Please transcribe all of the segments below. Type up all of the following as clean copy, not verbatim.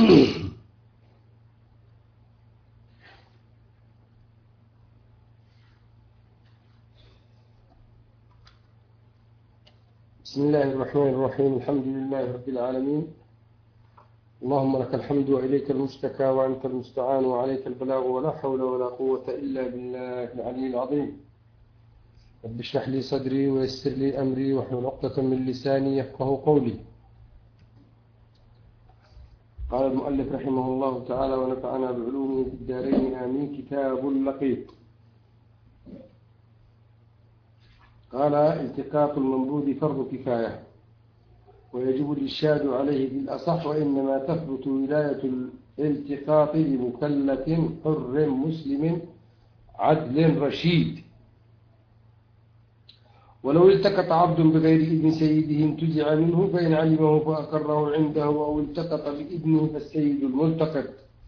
بسم الله الرحمن الرحيم. الحمد لله رب العالمين، اللهم لك الحمد وإليك المشتكى وأنت المستعان وعليك البلاغ ولا حول ولا قوة إلا بالله العلي العظيم. رب اشرح لي صدري ويسر لي أمري واحلل عقدة من لساني يفقه قولي. قال المؤلف رحمه الله تعالى ونفعنا بعلومه في الدارين آمين. كتاب اللقيط. قال: التقاط المنبوذ فرض كفاية ويجب الإرشاد عليه بالأصح، وإنما تثبت ولاية الالتقاط لمكلف حر مسلم عدل رشيد. ولو التقط عبد بغير إذن سيده انتزع منه، فإن علمه فأقره عنده، أو التقط بإذنه فالسيد الملتقط.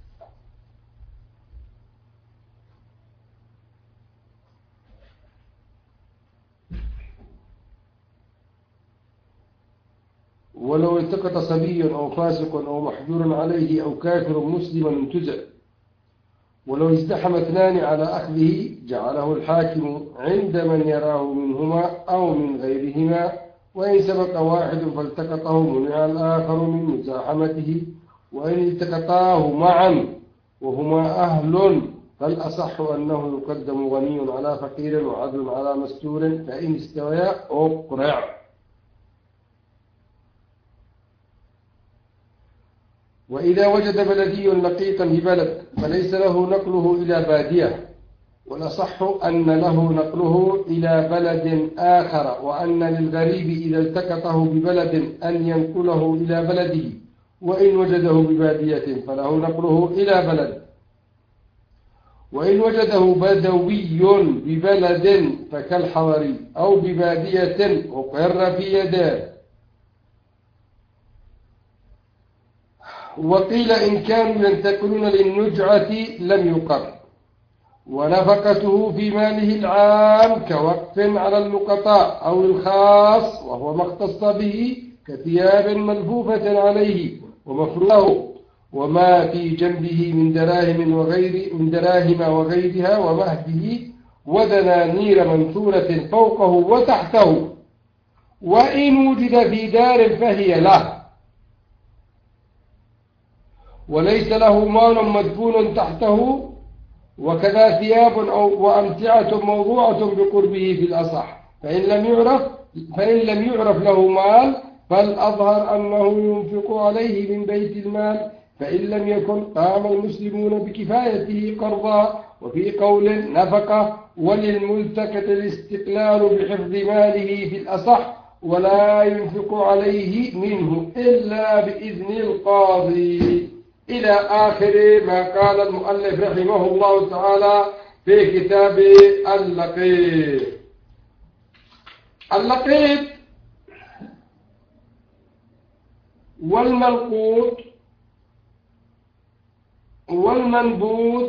ولو التقط صبي أو فاسق أو محجور عليه أو كافر مسلم انتزع. ولو ازدحم اثنان على أخذه جعله الحاكم عند من يراه منهما أو من غيرهما، وإن سبق واحد فالتقطه منع الآخر من مزاحمته. وإن التقطاه معا وهما أهل فالأصح أنه يقدم غني على فقير وعدل على مستور، فإن استويا أقرع. وإذا وجد بلدي لقيطا ببلد فليس له نقله إلى بادية، والأصح أن له نقله إلى بلد آخر، وأن للغريب إذا التقطه ببلد أن ينقله إلى بلده، وإن وجده ببادية فله نقله إلى بلد. وإن وجده بدوي ببلد فكالحوري أو ببادية أقر في يداه. وقيل إن كانوا ينتقلون للنجعة لم يقر، ونفقته في ماله العام كوقف على اللقطاء أو الخاص وهو ما اختص به كثياب ملفوفة عليه ومفروضه، وما في جنبه من دراهم وغيرها ومهده ودنانير منثورة فوقه وتحته. وإن وجد في دار فهي له، وليس له مال مدفون تحته، وكذا ثياب وأمتعة موضوعة بقربه في الأصح. فإن لم يعرف له مال فالأظهر أنه ينفق عليه من بيت المال، فإن لم يكن قام المسلمون بكفايته قرضا. وفي قول نفقة، وللملتقط الاستقلال بحفظ ماله في الأصح، ولا ينفق عليه منه إلا بإذن القاضي، إلى آخر ما قال المؤلف رحمه الله تعالى في كتاب اللقيط. اللقيط والملقوط والمنبوذ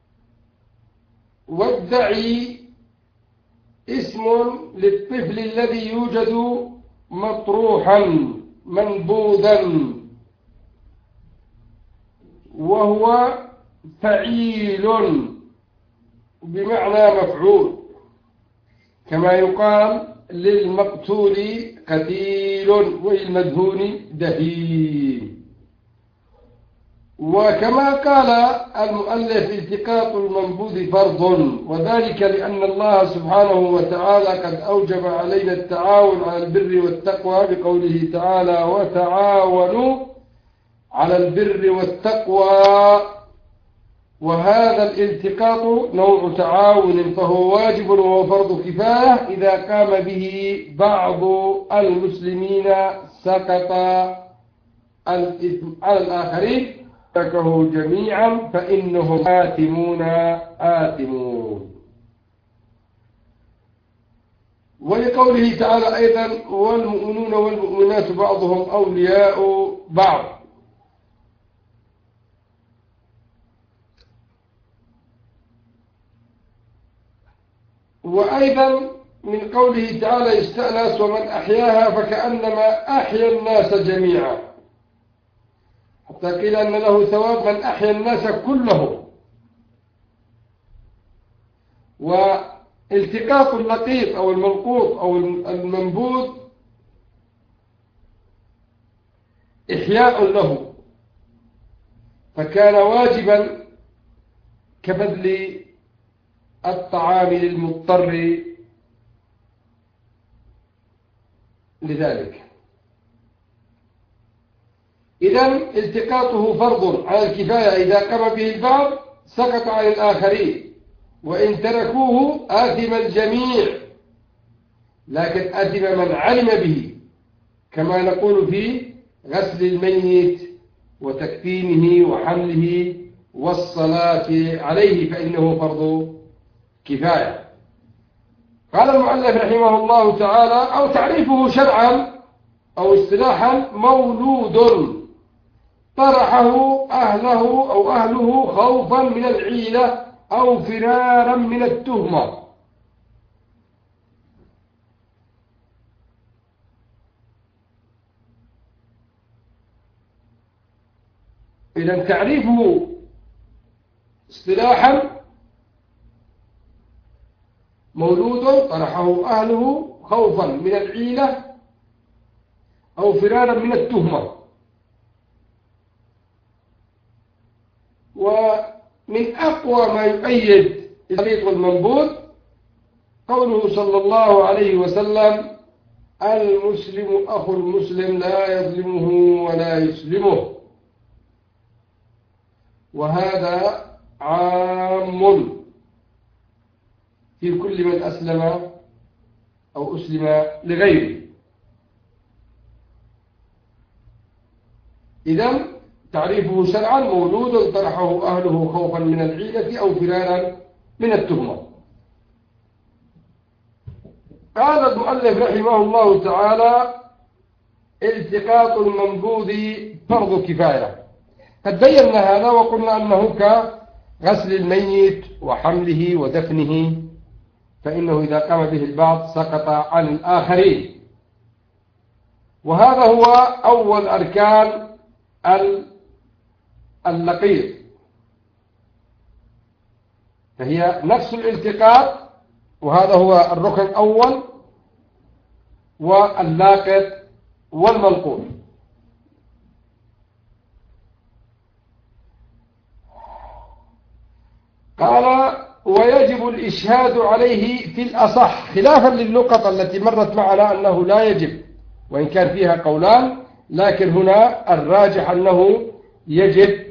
والدعي اسم للطفل الذي يوجد مطروحا منبوذا، وهو فعيل بمعنى مفعول، كما يقال للمقتول قتيل وللمدهون دهين. وكما قال المؤلف: التقاط المنبوذ فرض، وذلك لأن الله سبحانه وتعالى قد أوجب علينا التعاون على البر والتقوى بقوله تعالى: وتعاونوا على البر والتقوى. وهذا الالتقاط نوع تعاون، فهو واجب وهو فرض كفاية. إذا قام به بعض المسلمين سقط الإثم على الآخرين، تركه جميعا فإنهم آثمون. ولقوله تعالى أيضا: والمؤمنون والمؤمنات بعضهم أولياء بعض. وأيضا من قوله تعالى: استأنس ومن أحياها فكأنما أحيا الناس جميعا. حتى حتى قيل أن له ثواب من أحيا الناس كلهم. والتقاط اللقيط أو الملقوط أو المنبوذ إحياء له، فكان واجبا كبذل الطعام للمضطر لذلك. إذن التقاطه فرض على الكفاية، إذا قام به البعض سقط عن الآخرين، وإن تركوه آثم الجميع، لكن آثم من علم به، كما نقول في غسل الميت وتكفينه وحمله والصلاة عليه، فإنه فرض كفاية. قال المؤلف رحمه الله تعالى: أو تعريفه شرعا أو اصطلاحا مولود طرحه أهله خوفا من العيلة أو فرارا من التهمة. إذن تعريفه اصطلاحا مولود طرحه أهله خوفا من العيلة أو فرارا من التهمة. ومن أقوى ما يؤيد الخليط والمنبوذ قوله صلى الله عليه وسلم: المسلم أخو المسلم لا يظلمه ولا يسلمه. وهذا عام في كل من أسلم أو أسلم لغيره. إذن تعريفه شرعا مولود طرحه أهله خوفا من العيلة أو فرارا من التهمة. قال المؤلف رحمه الله تعالى: التقاط المنبوذ فرض كفاية. قد بينا هذا وقلنا أنه كغسل الميت وحمله ودفنه، فإنه إذا قام به البعض سقط عن الآخرين. وهذا هو أول أركان اللقيط، فهي نفس الالتقاط، وهذا هو الركن الأول، واللاقط والملقوط. قال: ويجب الإشهاد عليه في الأصح، خلافا لللقطة التي مرت معنا أنه لا يجب، وإن كان فيها قولان، لكن هنا الراجح أنه يجب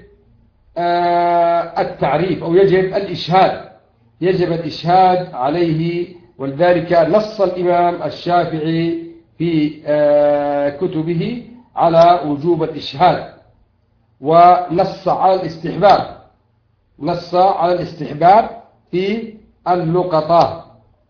التعريف أو يجب الإشهاد، يجب الإشهاد عليه. ولذلك نص الإمام الشافعي في كتبه على وجوب الإشهاد، ونص على الاستحباب، نص على الاستحباب في اللقطة.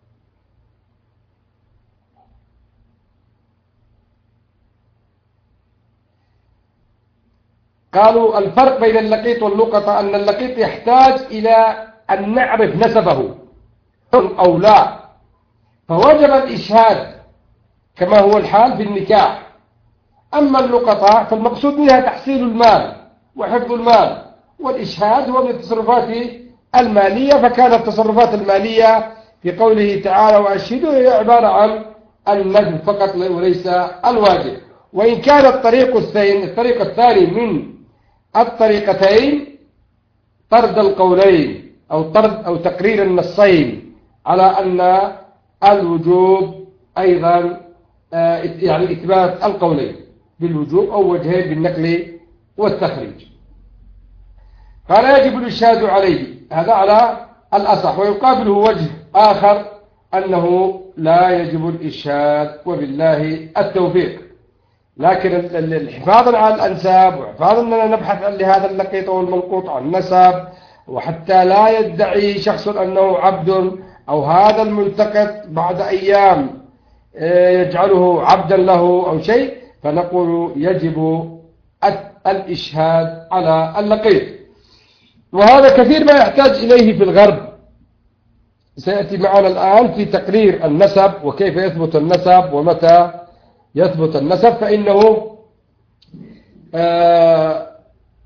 قالوا: الفرق بين اللقيط واللقطة أن اللقيط يحتاج إلى أن نعرف نسبه أو لا، فوجب الإشهاد كما هو الحال في النكاح. أما اللقطة فالمقصود منها تحصيل المال وحفظ المال، والإشهاد هو من التصرفات المالية، فكانت التصرفات المالية في قوله تعالى: وأشهدوا هي عبارة عن الندب فقط وليس الواجب. وإن كان الطريق الثاني من الطريقتين طرد القولين أو تقرير النصين على أن الوجوب أيضا يعني إثبات القولين بالوجوب أو وجهين بالنقل والتخريج. قال: يجب الإشهاد عليه، هذا على الأصح. ويقابله وجه آخر أنه لا يجب الإشهاد، وبالله التوفيق. لكن حفاظا على الأنساب وحفاظا أننا نبحث لهذا اللقيط والملقوط عن نسب، وحتى لا يدعي شخص أنه عبد، أو هذا الملتقط بعد أيام يجعله عبدا له أو شيء، فنقول يجب الإشهاد على اللقيط. وهذا كثير ما يحتاج إليه في الغرب، سيأتي معنا الآن في تقرير النسب وكيف يثبت النسب ومتى يثبت النسب. فإنه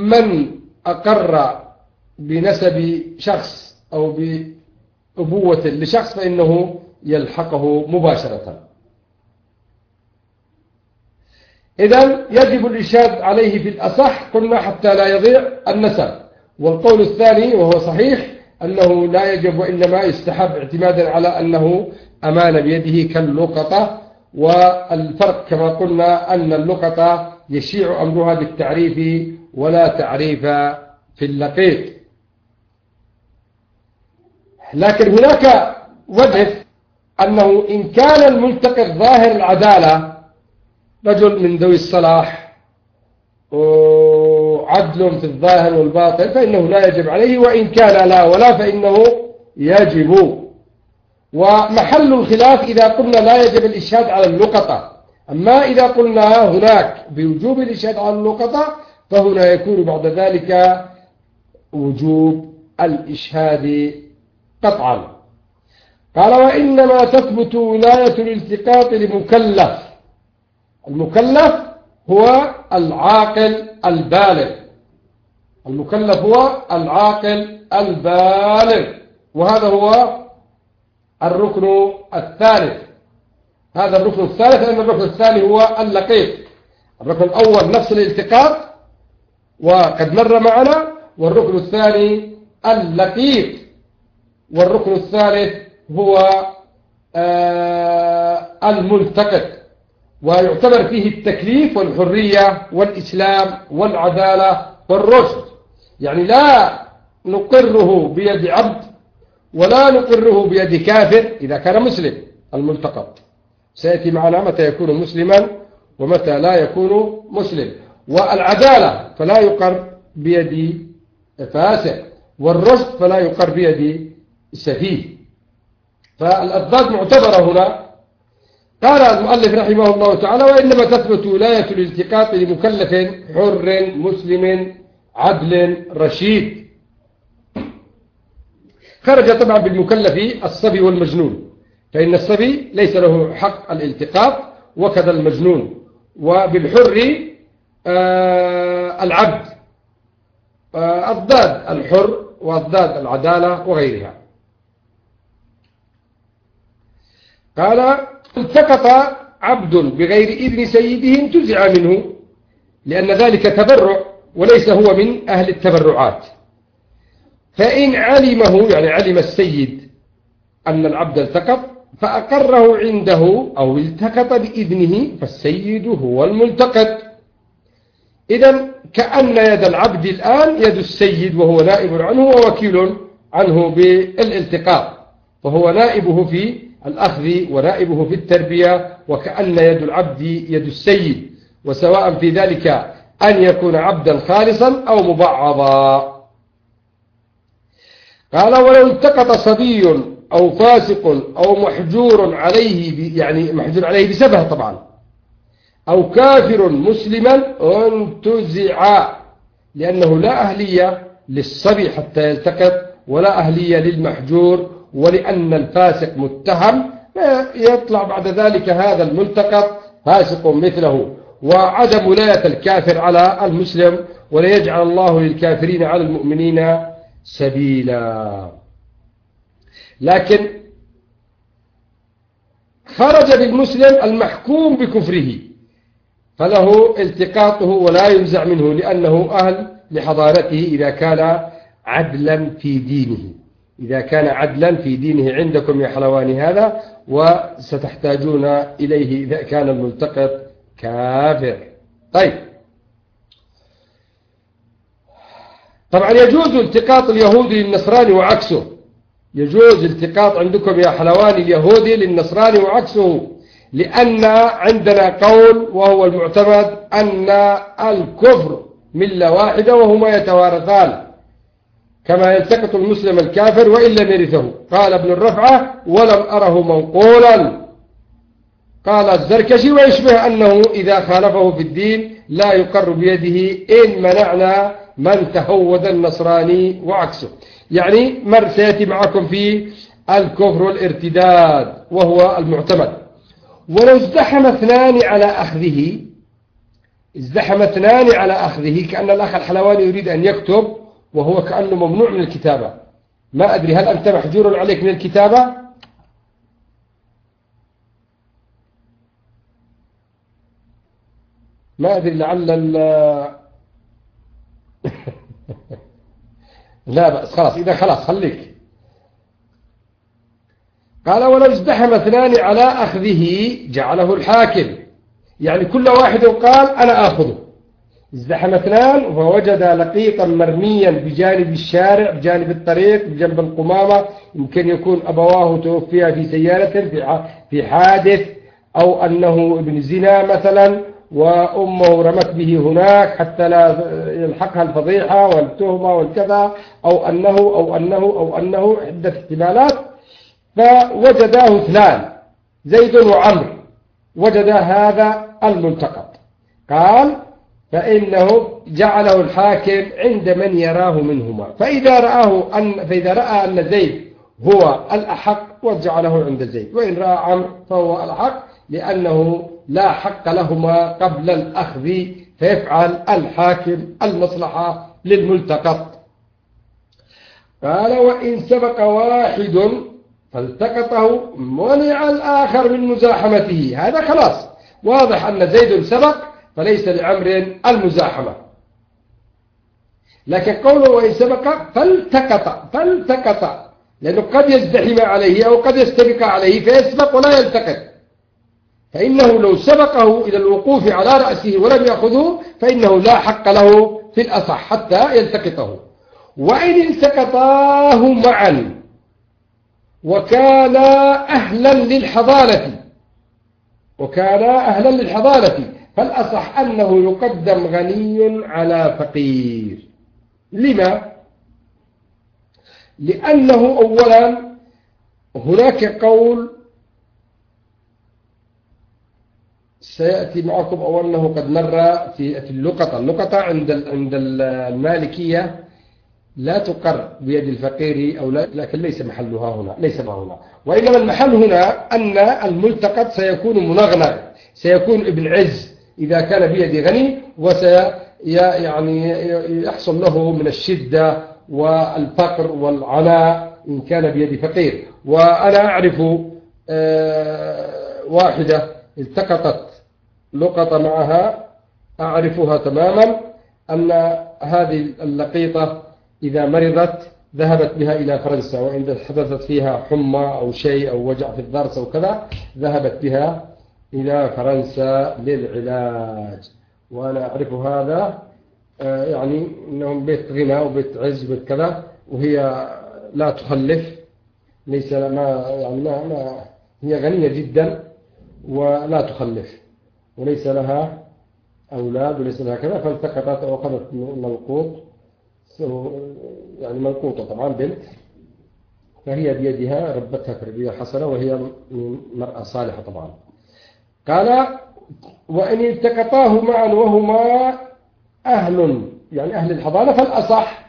من أقر بنسب شخص أو بأبوة لشخص فإنه يلحقه مباشرة. إذن يجب الإشهاد عليه في الأصح قلنا حتى لا يضيع النسب. والقول الثاني وهو صحيح أنه لا يجب وإنما يستحب اعتمادا على أنه أمان بيده كاللقطة. والفرق كما قلنا أن اللقطة يشيع أمرها بالتعريف ولا تعريف في اللقيط. لكن هناك وجه أنه إن كان الملتقط ظاهر العدالة رجل من ذوي الصلاح وعدل في الظاهر والباطن فإنه لا يجب عليه، وإن كان لا ولا فإنه يجب. ومحل الخلاف إذا قلنا لا يجب الإشهاد على اللقطة. أما إذا قلنا هناك بوجوب الإشهاد على اللقطة فهنا يكون بعد ذلك وجوب الإشهاد قطعا. قال وإنما تثبت ولاية الالتقاط لمكلف. المكلف هو العاقل البالغ. المكلف هو العاقل البالغ، وهذا هو الركن الثالث. هذا الركن الثالث، لأن الركن الثاني هو اللقيط. الركن الأول نفس الالتقاط وقد مر معنا، والركن الثاني اللقيط، والركن الثالث هو الملتقط، ويعتبر فيه التكليف والحرية والإسلام والعدالة والرشد. يعني لا نقره بيد عبد ولا نقره بيد كافر إذا كان مسلم. الملتقط سيأتي معنا متى يكون مسلما ومتى لا يكون مسلم. والعدالة فلا يقر بيد فاسق، والرشد فلا يقر بيد سفيه. فالأضداد معتبرة هنا. قال المؤلف رحمه الله تعالى وإنما تثبت ولاية الالتقاط لمكلف حر مسلم عدل رشيد. خرج طبعا بالمكلف الصبي والمجنون، فإن الصبي ليس له حق الالتقاط وكذا المجنون. وبالحر العبد، أضداد الحر وأضداد العدالة وغيرها. قال التقط عبد بغير إذن سيده انتزع منه، لأن ذلك تبرع وليس هو من أهل التبرعات. فإن علمه، يعني علم السيد أن العبد التقط فأقره عنده أو التقط بإذنه فالسيد هو الملتقط. إذن كأن يد العبد الآن يد السيد وهو نائب عنه ووكيل عنه بالالتقاط، فهو نائبه في الأخذ ونائبه في التربية، وكأن يد العبد يد السيد، وسواء في ذلك أن يكون عبدا خالصا أو مبعضا. قال ولو التقط صبي أو فاسق أو محجور عليه، يعني محجور عليه بسبه طبعا، أو كافر مسلما انتزع، لأنه لا أهلية للصبي حتى يلتقط ولا أهلية للمحجور، ولأن الفاسق متهم يطلع بعد ذلك هذا الملتقط فاسق مثله. وعدم ولاية الكافر على المسلم، ولا يجعل الله للكافرين على المؤمنين سبيلا. لكن خرج بالمسلم المحكوم بكفره فله التقاطه ولا ينزع منه، لأنه أهل لحضارته إذا كان عدلا في دينه. إذا كان عدلا في دينه عندكم يا حلواني هذا، وستحتاجون إليه إذا كان الملتقط كافر. طيب، طبعا يجوز التقاط اليهودي للنصراني وعكسه. يجوز التقاط عندكم يا حلواني اليهودي للنصراني وعكسه، لأن عندنا قول وهو المعتمد أن الكفر ملة واحدة وهما يتوارثان، كما يلتقط المسلم الكافر وإن لم يرثه. قال ابن الرفعة ولم أره منقولا. قال الزركشي ويشبه أنه إذا خالفه في الدين لا يقر بيده إن منعنا من تهود النصراني وعكسه. يعني مر سيأتي معكم في الكفر والارتداد وهو المعتمد. ولو ازدحم اثنان على أخذه، ازدحم اثنان على أخذه، كأن الأخ الحلواني يريد أن يكتب وهو كأنه ممنوع من الكتابة. ما أدري هل أنت محجور عليك من الكتابة؟ ما أدري لعل لا بأس، خلاص إذا خلاص خليك. قال ولو ازدحم اثنان على أخذه جعله الحاكم، يعني كل واحد قال أنا آخذه. ازدحم اثنان فوجد لقيطا مرميا بجانب الشارع، بجانب الطريق، بجنب القمامة، يمكن يكون أبواه توفيا في سيارة في حادث، أو أنه ابن زنا مثلا وأمه رمت به هناك حتى لا يلحقها الفضيحة والتهمة والكذا، أو أنه عدة احتمالات. فوجداه اثنان زيد وعمرو، وجد هذا الملتقط. قال فإنه جعله الحاكم عند من يراه منهما، فإذا رأى أن زيد هو الأحق وجعله عند زيد، وإن رأى عمرو فهو الأحق، لأنه لا حق لهما قبل الأخذ، فيفعل الحاكم المصلحة للملتقط. قال وإن سبق واحد فالتقطه منع الآخر من مزاحمته، هذا خلاص واضح أن زيد سبق فليس لعمر المزاحمة. لكن قوله وإن سبق فالتقط لأنه قد يزدحم عليه أو قد يستبق عليه فيسبق ولا يلتقط، فإنه لو سبقه إلى الوقوف على رأسه ولم يأخذه فإنه لا حق له في الأصح حتى يلتقطه. وإن التقطاه معا وكان أهلا للحضانة فالأصح أنه يقدم غني على فقير. لما؟ لأنه أولا هناك قول سيأتي معكم أو أنه قد مر في اللقطة عند المالكية لا تقر بيد الفقير أو لا، لكن ليس محلها هنا، وإنما المحل هنا أن الملتقط سيكون منغنغ، سيكون ابن عز إذا كان بيد غني، يعني يحصل له من الشدة والفقر والعناء إن كان بيد فقير. وأنا أعرف واحدة التقطت لقطة معها أعرفها تماما، أن هذه اللقيطة إذا مرضت ذهبت بها إلى فرنسا، وإن حدثت فيها حمى أو شيء أو وجع في الضرس أو كذا ذهبت بها إلى فرنسا للعلاج. وأنا أعرف هذا، يعني إنهم بيت غنى وبيت عز وبيت كذا، وهي لا تخلف، ليس ما هي غنية جدا ولا تخلف وليس لها أولاد وليس لها كذا، فالتقطت وأخذت ملقوط، يعني ملقوطة طبعا بنت، فهي بيدها ربتها تربية حسنة وهي مرأة صالحة طبعا. قال وإن التقطاه معا وهما يعني أهل الحضانة فالأصح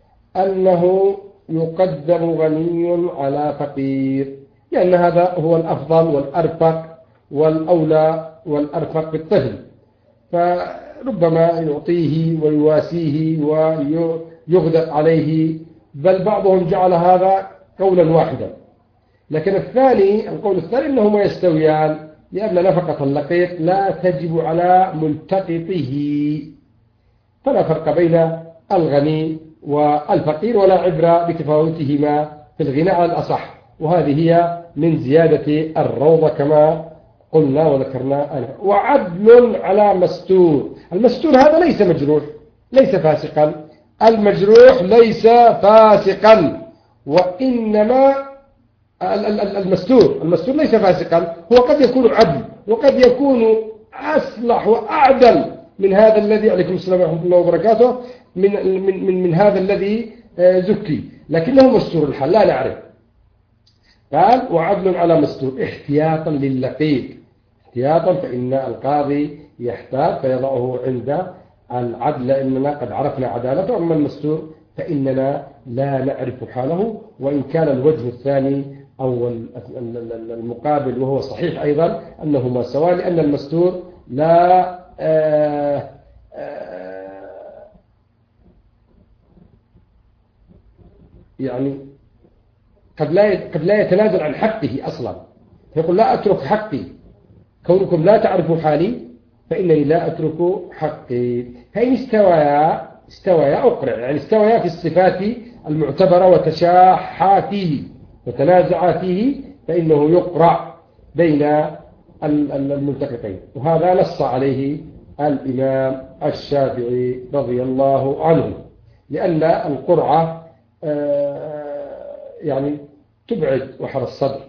أنه يقدم غني على فقير، لأن هذا هو الأفضل والأرفق والأولى والأرفق بالطفل، فربما يعطيه ويواسيه ويغدق عليه، بل بعضهم جعل هذا قولا واحدا. لكن القول الثاني أنهما يستويان، لأن نفقة اللقيط لا تجب على ملتقطه، فلا فرق بين الغني والفقير ولا عبرة بتفاوتهما في الغنى على الأصح. وهذه هي من زيادة الروضة كما قلنا وذكرنا أنا. وعدل على مستور، المستور هذا ليس مجروح ليس فاسقا، المجروح ليس فاسقا، وإنما المستور ليس فاسقا، هو قد يكون عدل وقد يكون أصلح وأعدل من هذا الذي عليكم السلام ورحمة الله وبركاته من هذا الذي زكي، لكنه مستور الحال لا نعرف. قال وعدل على مستور احتياطا لللقيط، احتياطا، فإن القاضي يحتاط فيضعه عند العدل لأننا قد عرفنا عدالته، أما المستور فإننا لا نعرف حاله، وإن كان الوجه الثاني أو المقابل وهو صحيح أيضا أنهما سواء، لأن المستور لا يعني قد لا يتنازل عن حقه أصلا، يقول لا أترك حقي، كونكم لا تعرفوا حالي فإنني لا أترك حقي. فإن استويا أقرع، يعني استويا في الصفات المعتبرة وتشاحا فيه وتنازعا فيه فإنه يقرع بين الملتقطين. وهذا نص عليه الإمام الشافعي رضي الله عنه، لأن القرعة يعني تبعد وحر الصدر،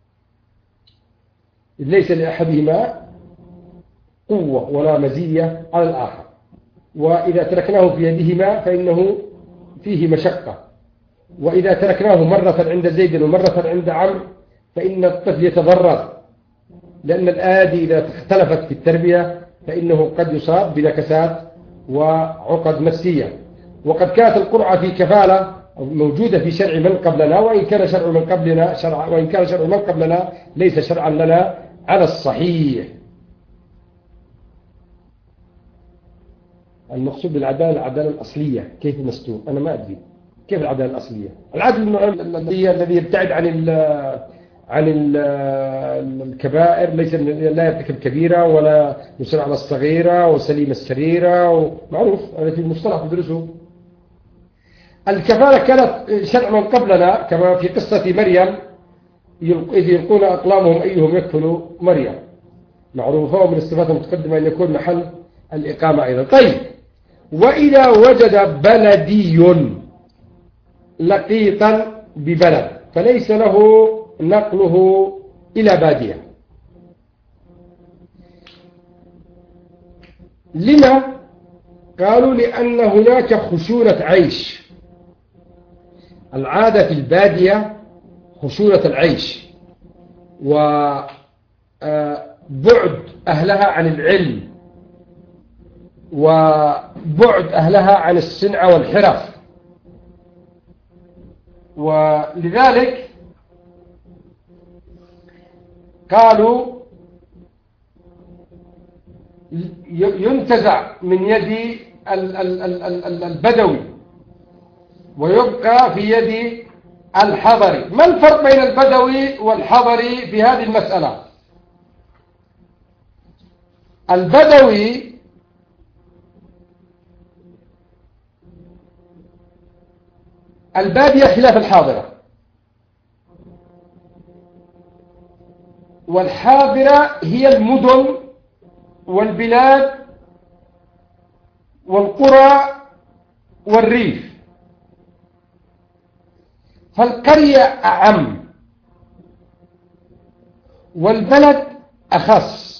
ليس لأحدهما قوة ولا مزية على الآخر، وإذا تركناه في يدهما فإنه فيه مشقة، وإذا تركناه مرة عند زيد ومرة عند عمرو فإن الطفل يتضرر، لأن الآدي إذا اختلفت في التربية فإنه قد يصاب بنكسات وعقد نفسية. وقد كانت القرعة في كفالة موجودة في شرع من قبلنا، وإن كان شرع من قبلنا ليس شرعا لنا على الصحيح. المقصود بالعدالة العدالة الأصلية. كيف مستور؟ أنا ما أدري كيف العدالة الأصلية. العدل الذي يبتعد عن الكبائر، ليس لا يرتكب كبيرة ولا يصر على الصغيرة وسليم السريرة، معروف هذا في المصطلح تدرسه. الكفالة كانت شرع من قبلنا، كما في قصة مريم إذ يلقون أقلامهم أيهم يكفل مريم، معروفة. ومن الصفات المتقدمة أن يكون محل الإقامة أيضا. طيب، وإذا وجد بلدي لقيطا ببلد فليس له نقله إلى بادية. لما؟ قالوا لأن هناك خشونة عيش. العادة في البادية خشونة العيش، وبعد أهلها عن العلم، وبعد أهلها عن الصنعة والحرف. ولذلك قالوا ينتزع من يد البدوي ويبقى في يد الحضري. ما الفرق بين البدوي والحضري في هذه المسألة؟ البدوي البادية خلاف الحاضرة، والحاضرة هي المدن والبلاد والقرى والريف. فالقرية أعم والبلد أخص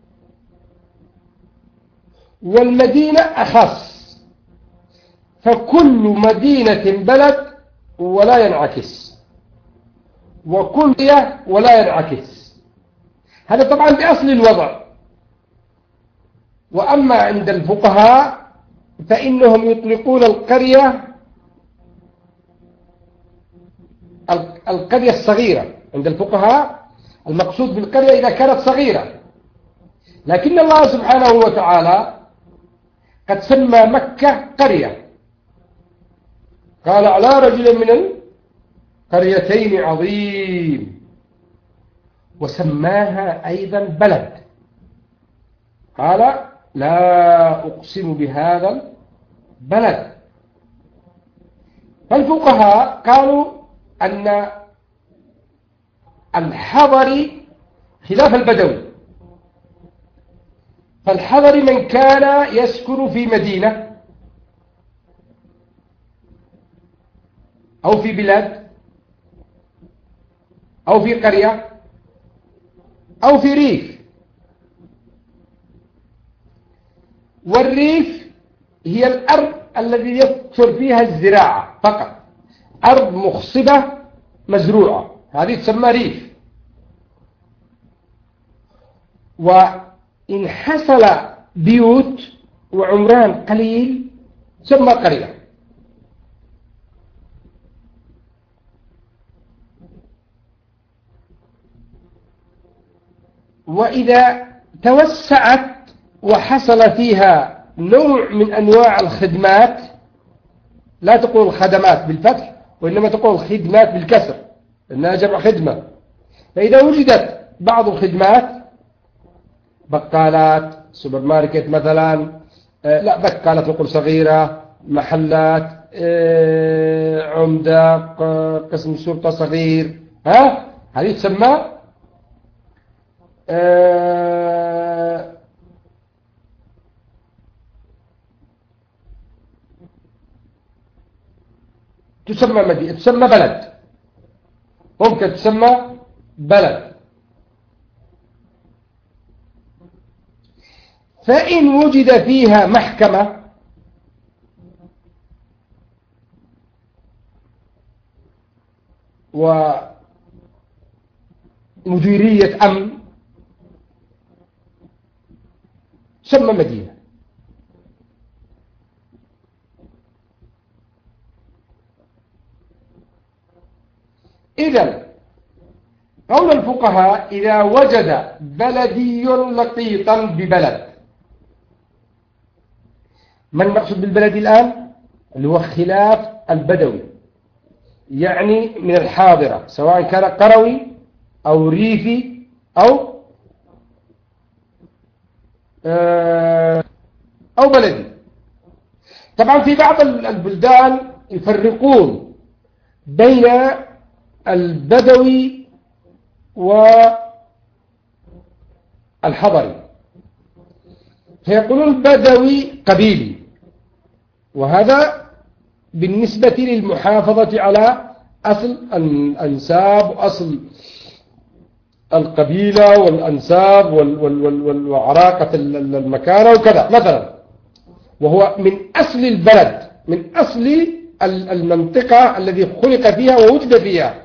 والمدينة أخص، فكل مدينة بلد ولا ينعكس، وكل ولا ينعكس. هذا طبعا بأصل الوضع. وأما عند الفقهاء فإنهم يطلقون القرية الصغيرة. عند الفقهاء المقصود بالقرية إذا كانت صغيرة، لكن الله سبحانه وتعالى قد سمى مكة قرية، قال على رجل من القريتين عظيم، وسماها أيضا بلد، قال لا أقسم بهذا البلد. فالفقهاء قالوا أن الحضري خلاف البدوي. فالحضري من كان يسكن في مدينة أو في بلاد أو في قرية أو في ريف. والريف هي الأرض الذي يكثر فيها الزراعة فقط، أرض مخصبة مزروعة، هذه تسمى ريف. وإن حصل بيوت وعمران قليل تسمى قرية. وإذا توسعت وحصل فيها نوع من أنواع الخدمات، لا تقول الخدمات بالفتح وإنما تقول خدمات بالكسر إنها جمع خدمة. فإذا وجدت بعض الخدمات بقالات، سوبر ماركت مثلا، لا بقالات نقول صغيرة، محلات، عمدة، قسم شرطة صغير، هذه تسمى تسمى مدينة، تسمى بلد، ممكن تسمى بلد. فإن وجد فيها محكمة ومديرية أمن تسمى مدينة. إذن قول الفقهاء إذا وجد بلدي لقيطا ببلد، ما المقصود بالبلد الآن؟ اللي هو خلاف البدوي، يعني من الحاضرة، سواء كان قروي أو ريفي أو بلدي. طبعا في بعض البلدان يفرقون بين البدوي والحضري، فيقولون البدوي قبيلي، وهذا بالنسبة للمحافظة على أصل الأنساب وأصل القبيلة والأنساب وعراقة المكانة وكذا مثلا، وهو من أصل البلد، من أصل المنطقة الذي خلق فيها ووجد فيها،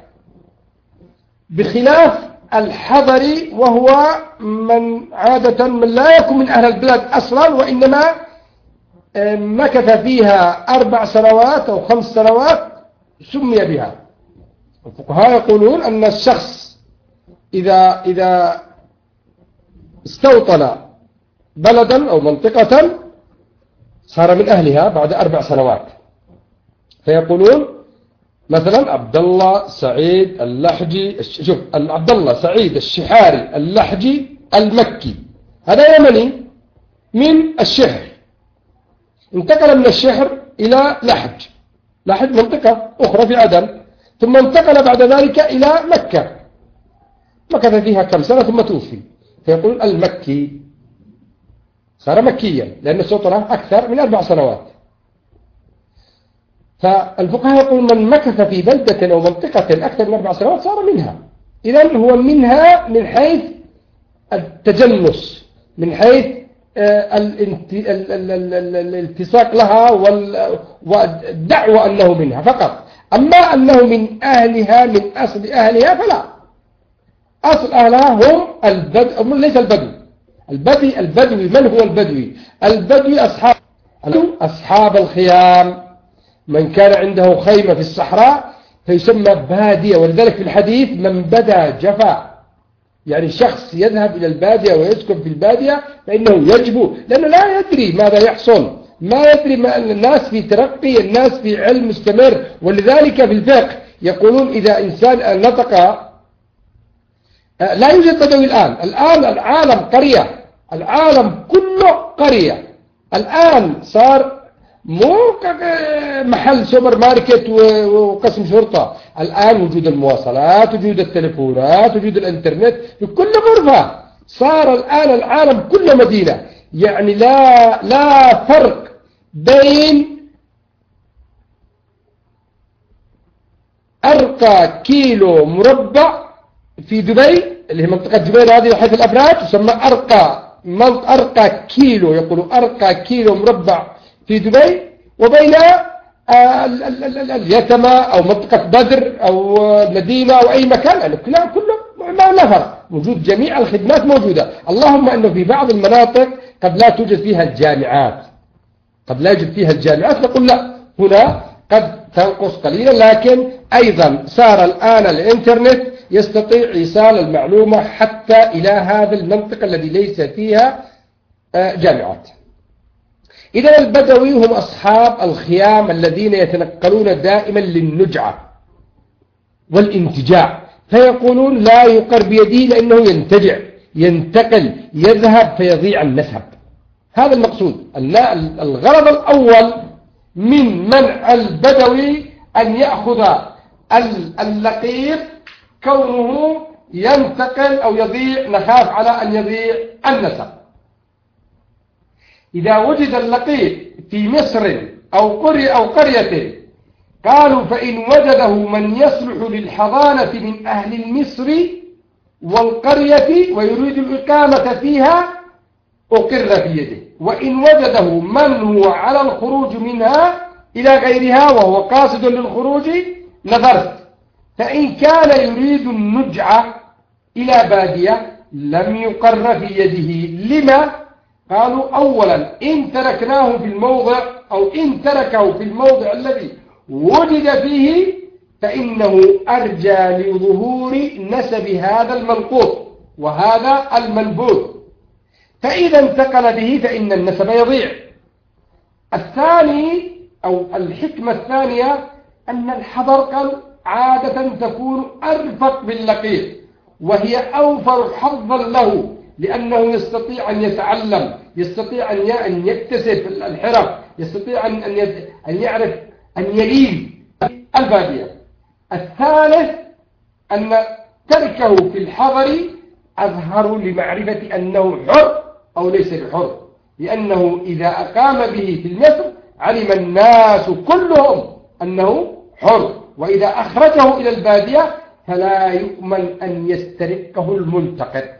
بخلاف الحضري وهو من عادة من لا يكون من أهل البلاد أصلا، وإنما مكث فيها 4 سنوات أو 5 سنوات سمي بها. الفقهاء يقولون أن الشخص إذا استوطن بلدا أو منطقة صار من أهلها بعد 4 سنوات. فيقولون مثلا عبد الله سعيد اللحجي، شوف عبد الله سعيد الشحاري اللحجي المكي، هذا يمني من الشحر، انتقل من الشحر إلى لحج منطقة أخرى في عدن، ثم انتقل بعد ذلك إلى مكة، مكث فيها كم سنة ثم توفي، فيقول المكي، صار مكيا لأن سلطنة أكثر من 4 سنوات. فالفقهاء يقول من مكث في بلدة أو منطقة أكثر من 4 سنوات صار منها. إذن هو منها من حيث التجنس، من حيث الالتصاق لها والدعوة أنه منها فقط. أما أنه من أهلها، من أصل أهلها، فلا، أصل أهلها هم البدو، ليس البدوي. من هو البدوي؟ البدوي أصحاب الخيام، من كان عنده خيمة في الصحراء فيسمى بادية. ولذلك في الحديث من بدا جفا، يعني شخص يذهب إلى البادية ويسكن في البادية فإنه يجب، لأنه لا يدري ماذا يحصل، ما يدري ما الناس في ترقي، الناس في علم مستمر. ولذلك في الفقه يقولون إذا إنسان نطق، لا يوجد بدوي الآن العالم قرية، العالم كله قرية. الآن صار مو محل سوبر ماركت وقسم شرطة، الآن وجود المواصلات، وجود التليفونات، وجود الانترنت في كل غرفة، صار الآن العالم كله مدينة. يعني لا فرق بين أرقى كيلو مربع في دبي اللي هي منطقة دبي هذه حيث الأفراد تسمى أرقى كيلو، يقولوا أرقى كيلو مربع في دبي، وبين اليتمى أو منطقة بدر أو المدينة أو أي مكان، يعني كله ما لا فرق، موجود جميع الخدمات موجودة. اللهم أنه في بعض المناطق قد لا توجد فيها الجامعات، قد لا يوجد فيها الجامعات، نقول لا، هنا قد تنقص قليلا، لكن أيضا صار الآن الإنترنت يستطيع إيصال المعلومة حتى إلى هذا المنطقة الذي ليس فيها جامعات. إذا البدوي هم أصحاب الخيام الذين يتنقلون دائما للنجعة، والانتجاع، فيقولون لا يقر بيده لأنه ينتجع، ينتقل، يذهب، فيضيع النسب. هذا المقصود. الغرض الأول من منع البدوي أن يأخذ اللقيط كونه ينتقل أو يضيع، نخاف على أن يضيع النسب. إذا وجد اللقيط في مصر أو قرية قالوا فإن وجده من يصلح للحضانة من أهل المصر والقرية ويريد الإقامة فيها أقر في يده، وإن وجده من هو على الخروج منها إلى غيرها وهو قاصد للخروج نظرت، فإن كان يريد النجعة إلى بادية لم يقر في يده. لما؟ قالوا أولا إن تركناه في الموضع أو إن تركه في الموضع الذي وجد فيه فإنه أرجى لظهور نسب هذا الملقوط وهذا المنبوذ، فإذا انتقل به فإن النسب يضيع. الثاني أو الحكمة الثانية أن الحضر قال عادة تكون أرفق باللقيط وهي أوفر حظا له، لأنه يستطيع أن يتعلم، يستطيع أن يكتسب الحرف، يستطيع أن يعرف أن يلين البادية. الثالث أن تركه في الحضر أظهر لمعرفة أنه حر أو ليس بحر، لأنه إذا أقام به في المصر علم الناس كلهم أنه حر، وإذا أخرجه إلى البادية فلا يؤمن أن يسترقه الملتقط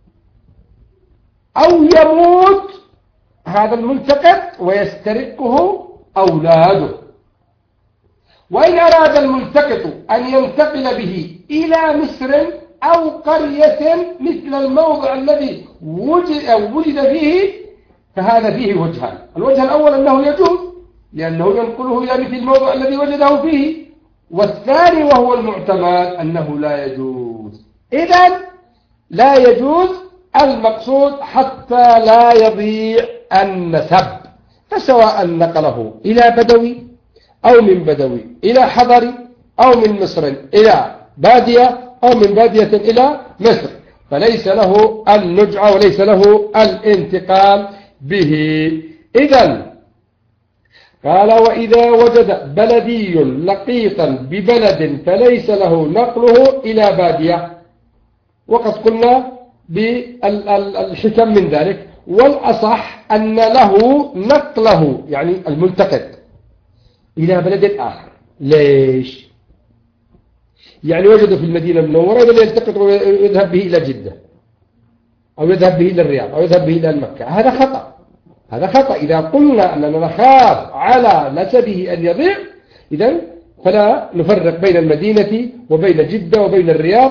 أو يموت هذا الملتقط ويسترقه أولاده. وإن أراد الملتقط أن ينتقل به إلى مصر أو قرية مثل الموضع الذي وجد فيه فهذا فيه وجهان. الوجه الأول أنه يجوز لأنه ينقله إلى مثل الموضع الذي وجده فيه، والثاني وهو المعتمد أنه لا يجوز. إذن لا يجوز المقصود حتى لا يضيع النسب، فسواء نقله إلى بدوي أو من بدوي إلى حضري أو من مصر إلى بادية أو من بادية إلى مصر فليس له النجعة وليس له الانتقال به. إذن قال وإذا وجد بلدي لقيطا ببلد فليس له نقله إلى بادية، وقد قلنا بالحكم من ذلك، والأصح أن له نقله يعني الملتقط إلى بلد آخر. ليش؟ يعني وجده في المدينة المنورة إذا يلتقط ويذهب به إلى جدة أو يذهب به إلى الرياض أو يذهب به إلى مكة، هذا خطأ. هذا خطأ. إذا قلنا أننا نخاف على نسبه أن يضيع إذن فلا نفرق بين المدينة وبين جدة وبين الرياض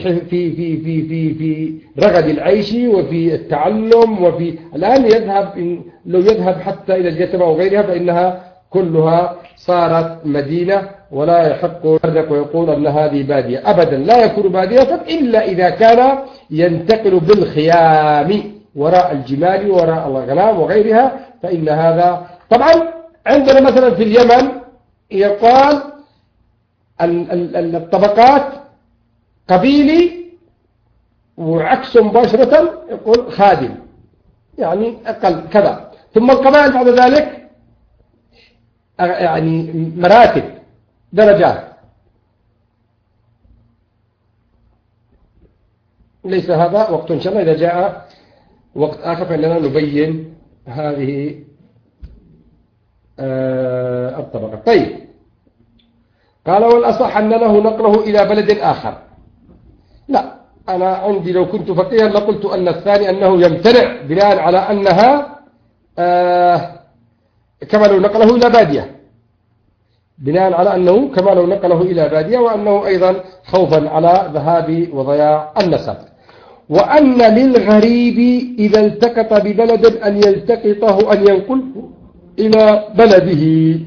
في رغد العيش وفي التعلم الآن لو يذهب حتى إلى الجتمة وغيرها فإنها كلها صارت مدينة، ولا يحق يفرق ويقول أن هذه بادية. أبدا لا يكون بادية إلا إذا كان ينتقل بالخيام وراء الجمال وراء الغنام وغيرها، فإن هذا طبعا. عندنا مثلا في اليمن يقال الطبقات قبيلي وعكس مباشرة يقول خادم، يعني أقل كذا، ثم القبائل بعد ذلك يعني مراتب درجات. ليس هذا وقت إن شاء الله، إذا جاء وقت آخر فإننا نبين هذه الطبقة. طيب قال والأصح أن له نقله إلى بلد آخر. لا، أنا عندي لو كنت فقيها لقلت أن الثاني أنه يمتنع بناء على أنها كما لو نقله إلى بادية، بناء على أنه كما لو نقله إلى بادية، وأنه أيضا خوفا على ذهاب وضياع النسب. وأن للغريب إذا التقط ببلد أن يلتقطه أن ينقله إلى بلده.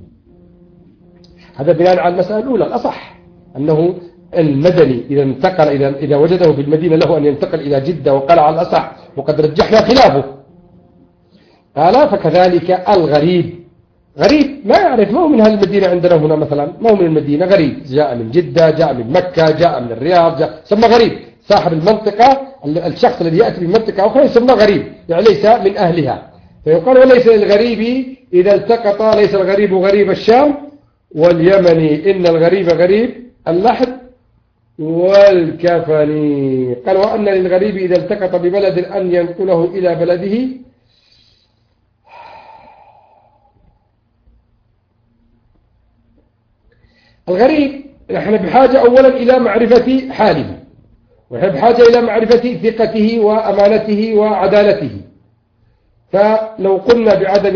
هذا بناء على المسألة الأولى. الأصح أنه المدني إذا انتقل إذا وجده في المدينة له أن ينتقل إلى جدة، وقال على الأصح وقد رجحنا خلافه. قال فكذلك الغريب غريب ما يعرف، ما هو من هالمدينة عندنا هنا مثلا، ما هو من المدينة، غريب جاء من جدة، جاء من مكة، جاء من الرياض، يسمى غريب. صاحب المنطقة الشخص الذي يأتي من منطقة أخرى يسمى غريب، يعني ليس من أهلها. فيقال وليس للغريب إذا التقط، ليس الغريب غريب الشام واليمني، إن الغريب غريب اللحد والكفن. قال وأن للغريب إذا التقط ببلد أن ينقله إلى بلده. الغريب نحن بحاجة أولا إلى معرفة حاله، ونحن بحاجة إلى معرفة ثقته وأمانته وعدالته. فلو قلنا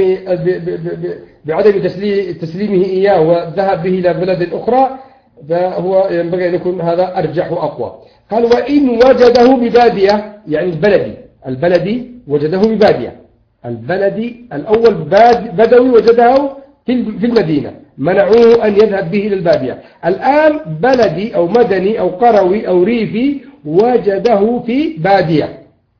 بعدم تسليمه إياه والذهاب به إلى بلد أخرى فهو ينبغي أن يكون هذا أرجح وأقوى. قال وإن وجده ببادية، يعني البلدي وجده ببادية. البلدي الأول بدوي وجده في المدينة، منعوه أن يذهب به إلى البادية. الآن بلدي أو مدني أو قروي أو ريفي وجده في بادية،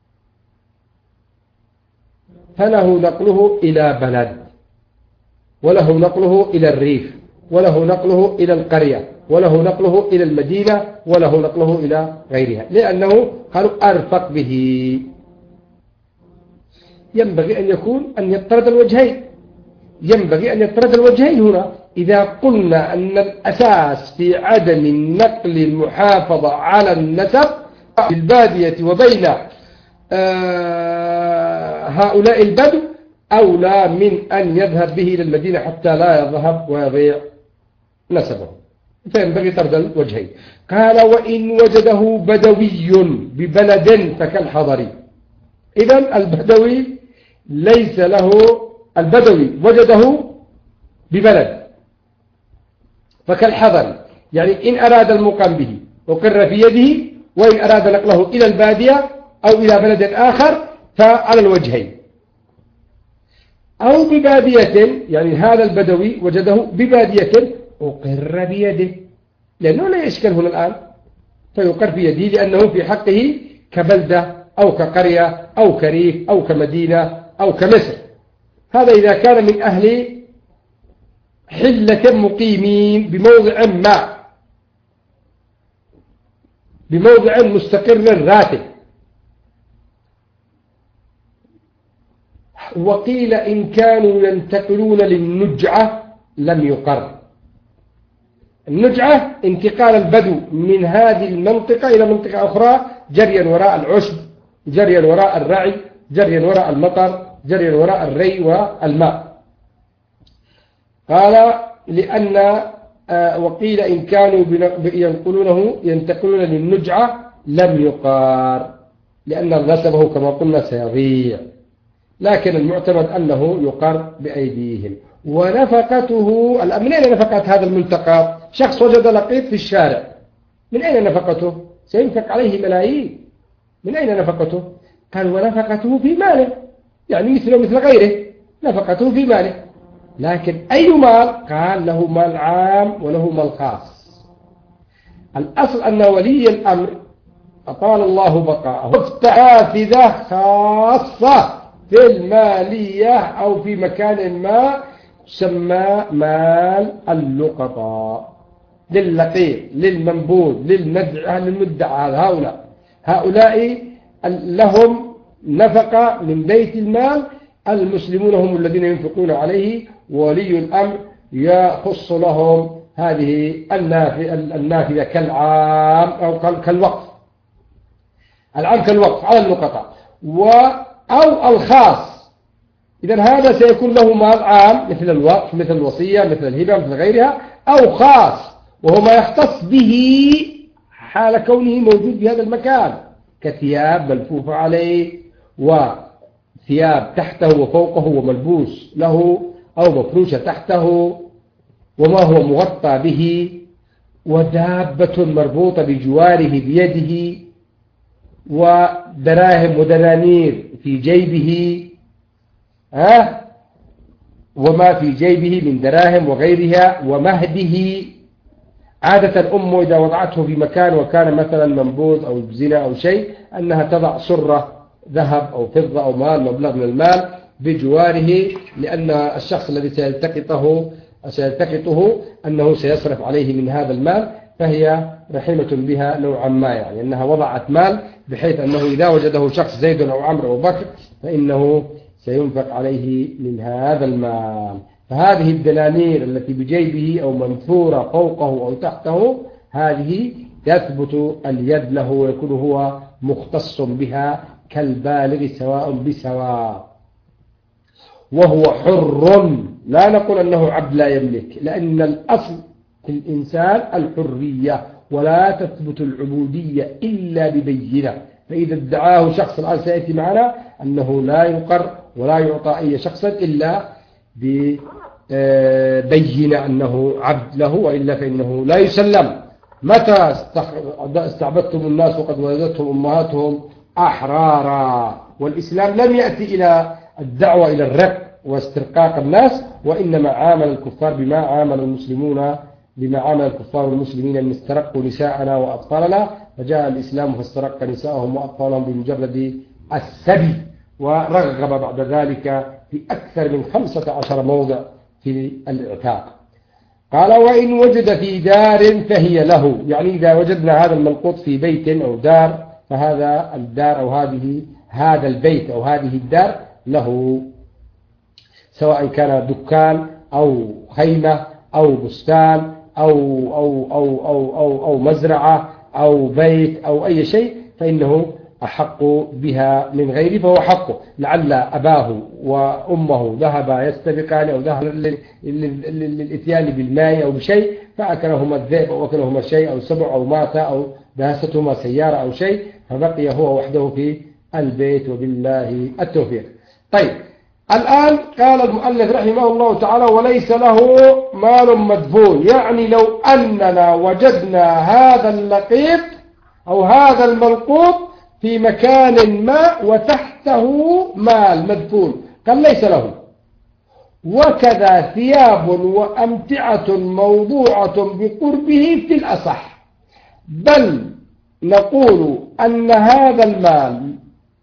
فله نقله إلى بلد، وله نقله إلى الريف، وله نقله إلى القرية، وله نقله إلى المدينة، وله نقله إلى غيرها، لأنه قالوا أرفق به. ينبغي أن يطرد الوجهين، ينبغي أن يطرد الوجهين هنا. إذا قلنا أن الأساس في عدم النقل المحافظة على النسب في البادية وبين هؤلاء البدو، أولى من أن يذهب به إلى المدينة حتى لا يذهب ويضيع نسبه، فينبغي طرد الوجهين. قال وإن وجده بدوي ببلد فكالحضري. إذن البدوي ليس له، البدوي وجده ببلد فكالحضري، يعني إن أراد المقام به وقر في يده، وإن أراد نقله إلى البادية أو إلى بلد آخر فعلى الوجهين. أو ببادية، يعني هذا البدوي وجده ببادية أقر بيده، لأنه لا يشكل هنا الآن، فيقر في يده لأنه في حقه كبلدة أو كقرية أو كريف أو كمدينة أو كمصر. هذا إذا كان من أهل حلة مقيمين بموضع مستقر راتب. وقيل إن كانوا ينتقلون للنجعة لم يقر. النجعة انتقال البدو من هذه المنطقة إلى منطقة أخرى جريا وراء العشب، جريا وراء الرعي، جريا وراء المطر، جريا وراء الري والماء. قال لأن وقيل إن كانوا ينتقلون للنجعة لم يقار، لأن نسبه كما قلنا سيضيع، لكن المعتمد أنه يقر بأيديهم. ونفقته، من أين نفقة هذا الملتقى؟ شخص وجد لقيط في الشارع، من أين نفقته؟ سينفق عليه ملايين، من أين نفقته؟ قال ونفقته في ماله، يعني مثل غيره، نفقته في ماله. لكن أي مال؟ قال له مال عام وله مال خاص. الأصل أن ولي الأمر أطال الله بقاءه مستحافظة خاصة في المالية أو في مكان ما تسمى مال اللقطاء، للقيط، للمنبوذ، للمدعى، هؤلاء لهم نفقة من بيت المال، المسلمون هم الذين ينفقون عليه، ولي الأمر يخص لهم هذه النافذة كالعام أو كالوقف، العام كالوقف على اللقطاء، أو الخاص. إذن هذا سيكون له مال عام مثل الوقف، مثل الوصية، مثل الهبة، مثل غيرها، أو خاص وهو ما يختص به حال كونه موجود في هذا المكان، كثياب ملفوفة عليه، وثياب تحته وفوقه وملبوس له، أو مفروشة تحته وما هو مغطى به، ودابة مربوطة بجواره بيده، ودراهم ودنانير في جيبه، وما في جيبه من دراهم وغيرها، ومهده. عادة أمه إذا وضعته في مكان وكان مثلا منبوذ أو زنا أو شيء، أنها تضع سرة ذهب أو فضة أو مال، مبلغ من المال بجواره، لأن الشخص الذي سيلتقطه أنه سيصرف عليه من هذا المال، فهي رحمة بها نوعا ما، يعني أنها وضعت مال بحيث أنه إذا وجده شخص زيد أو عمرو أو بكر فإنه سينفق عليه من هذا المال. فهذه الدنانير التي بجيبه أو منثورة فوقه أو تحته، هذه يثبت اليد له ويكون هو مختص بها كالبالغ سواء بسواء، وهو حر. لا نقول أنه عبد لا يملك، لأن الأصل في الإنسان الحرية، ولا تثبت العبودية إلا ببينة. فإذا ادعاه شخص، الآن سيأتي معنا، أنه لا يقر ولا يعطى أي شخص إلا ببينة أنه عبد له، وإلا فإنه لا يسلم. متى استعبدتم الناس وقد ولدتهم أمهاتهم أحرارا؟ والإسلام لم يأتي إلى الدعوة إلى الرق واسترقاق الناس، وإنما عامل الكفار بما عامل الكفار المسلمين من استرقوا نساءنا وأطفالنا، فجاء الإسلام فاسترق نساءهم وأطفالهم بمجرد السبي، ورغب بعد ذلك في أكثر من 15 موضع في الإعتاق. قال وإن وجد في دار فهي له، يعني إذا وجدنا هذا الملقوط في بيت أو دار، فهذا الدار أو هذا البيت أو هذه الدار له، سواء كان دكان أو خيمة أو بستان أو مزرعة أو بيت أو أي شيء، فإنه أحق بها من غيره، فهو حقه. لعل أباه وأمه ذهبا يستبقان أو ذهبا للإتيان بالماء أو بشيء، فأكلهما الذئب أو أكلهما شيء أو سبع أو مات أو دهستهما سيارة أو شيء، فبقي هو وحده في البيت، وبالله التوفيق. طيب، الآن قال المؤلف رحمه الله تعالى وليس له مال مدفون، يعني لو أننا وجدنا هذا اللقيط أو هذا الملقوط في مكان ما وتحته مال مدفون، قال ليس له. وكذا ثياب وأمتعة موضوعة بقربه في الأصح، بل نقول أن هذا المال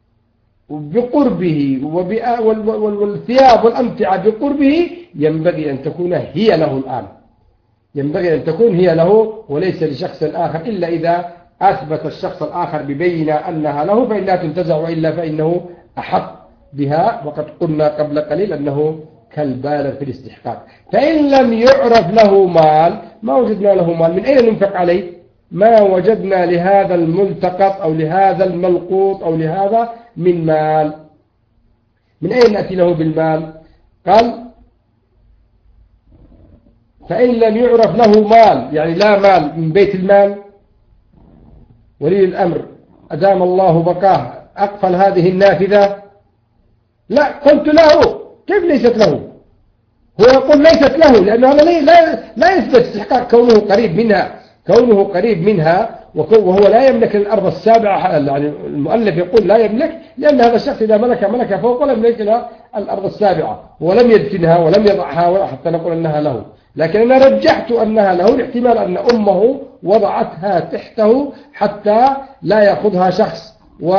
بقربه والثياب والأمتعة بقربه ينبغي أن تكون هي له الآن، ينبغي أن تكون هي له وليس لشخص آخر، إلا إذا أثبت الشخص الآخر ببينة أنها له فإنها تنتزع، وإلا فإنه أحق بها. وقد قلنا قبل قليل أنه كالبالغ في الاستحقاق. فإن لم يعرف له مال، ما وجدنا له مال، من أين ننفق عليه؟ ما وجدنا لهذا الملتقط أو لهذا الملقوط أو لهذا من مال، من أين نأتي له بالمال؟ قال فإن لم يعرف له مال، يعني لا مال من بيت المال، ولي الأمر أدام الله بقاه أقفل هذه النافذة، لا، قلت له كيف ليست له؟ هو يقول ليست له، لأنه هذا لا يثبت استحقاق كونه قريب منها، وهو لا يملك الأرض السابعة. يعني المؤلف يقول لا يملك، لأن هذا الشخص إذا ملك فوق ولم يملك إلى الأرض السابعة ولم يدفنها ولم يضعها حتى نقول أنها له. لكن أنا رجحت أنها له لاحتمال أن أمه وضعتها تحته حتى لا يأخذها شخص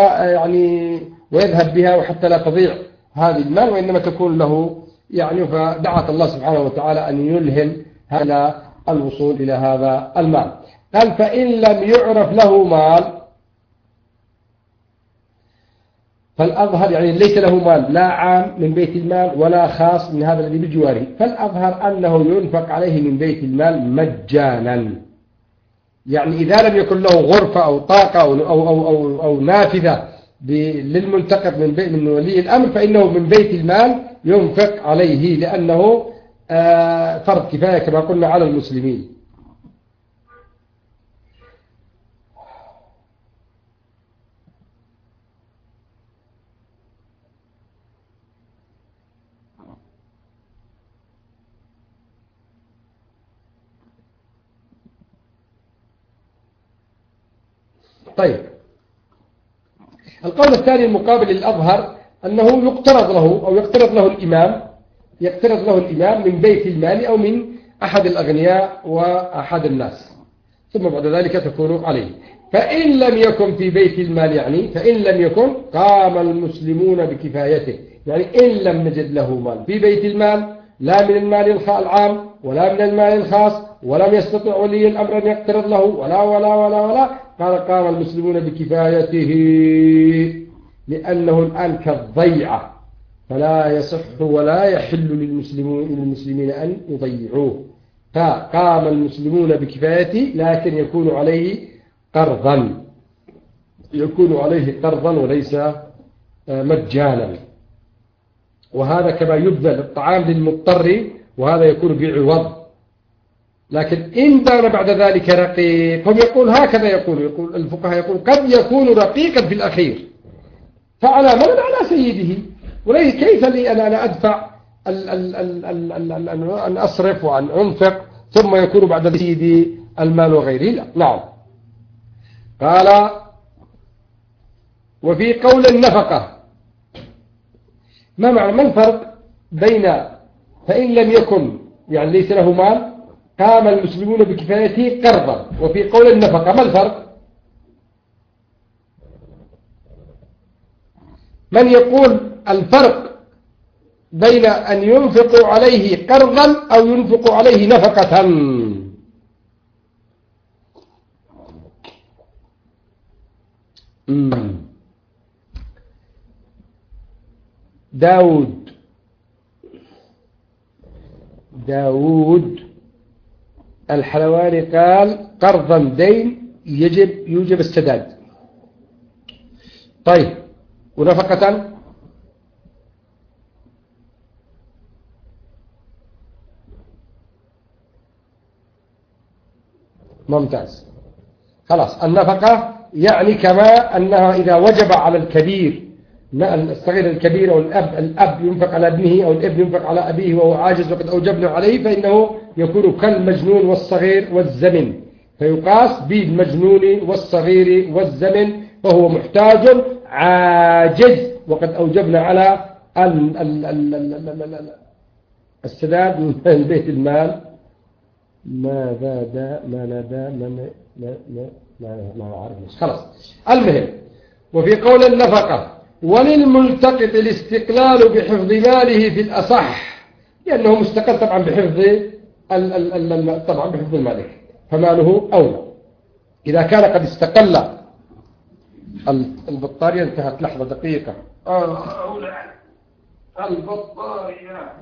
ويذهب بها، وحتى لا تضيع هذه المال، وإنما تكون له. يعني فدعت الله سبحانه وتعالى أن يلهم هذا الوصول إلى هذا المال. قال فإن لم يعرف له مال، فالأظهر يعني ليس له مال، لا عام من بيت المال ولا خاص من هذا الذي بجواره، فالأظهر أنه ينفق عليه من بيت المال مجانا. يعني إذا لم يكن له غرفة أو طاقة أو نافذة للملتقط من ولي الأمر، فإنه من بيت المال ينفق عليه، لأنه فرض كفاية كما قلنا على المسلمين. طيب، القول الثاني المقابل للأظهر أنه يقترض له أو يقترض له الإمام من بيت المال أو من أحد الأغنياء وأحد الناس، ثم بعد ذلك تكون عليه. فإن لم يكن في بيت المال، يعني فإن لم يكن قام المسلمون بكفايته، يعني إن لم نجد له مال في بيت المال، لا من المال العام ولا من المال الخاص، ولم يستطع ولي الأمر أن يقترض له ولا ولا ولا ولا، قال قام المسلمون بكفايته، لأنه الآن كالضيعة، فلا يصح ولا يحل للمسلمين أن يضيعوه، فقام المسلمون بكفايته، لكن يكون عليه قرضا وليس مجانا. وهذا كما يبذل الطعام للمضطر، وهذا يكون بعوض. لكن إن بان بعد ذلك رقيق، هم يقول هكذا، يقول الفقهاء يقول قد يكون رقيقا في الأخير، فعلى من؟ على سيده. وليس كيف لي أنا أدفع أن أصرف وأن أنفق ثم يكون بعد سيدي المال وغيره؟ لا. نعم. قال وفي قول النفقة، ما الفرق بين فإن لم يكن يعني ليس له مال قام المسلمون بكفايته قرضا، وفي قول النفقة ما الفرق؟ من يقول الفرق بين أن ينفقوا عليه قرضا أو ينفقوا عليه نفقة؟ داود الحلواني قال قرضا دين يوجب السداد. طيب ونفقة؟ ممتاز. خلاص، النفقة يعني كما أنها إذا وجب على الكبير الصغير الكبير أو الأب ينفق على ابنه أو الابن ينفق على أبيه وهو عاجز وقد أوجبنا عليه، فإنه يكون كالمجنون والصغير والزمن، فيقاس بالمجنون والصغير والزمن، فهو محتاج عاجز وقد أوجبنا على السداد من بيت المال. ما أعرف. خلاص. المهم، وفي قول النفقة وللملتقط الاستقلال بحفظ ماله في الأصح، لأنه مستقل طبعا بحفظ بحفظ المالك، فماله أولى. إذا كان قد استقل البطارية انتهت، لحظة دقيقة. أولى البطارية.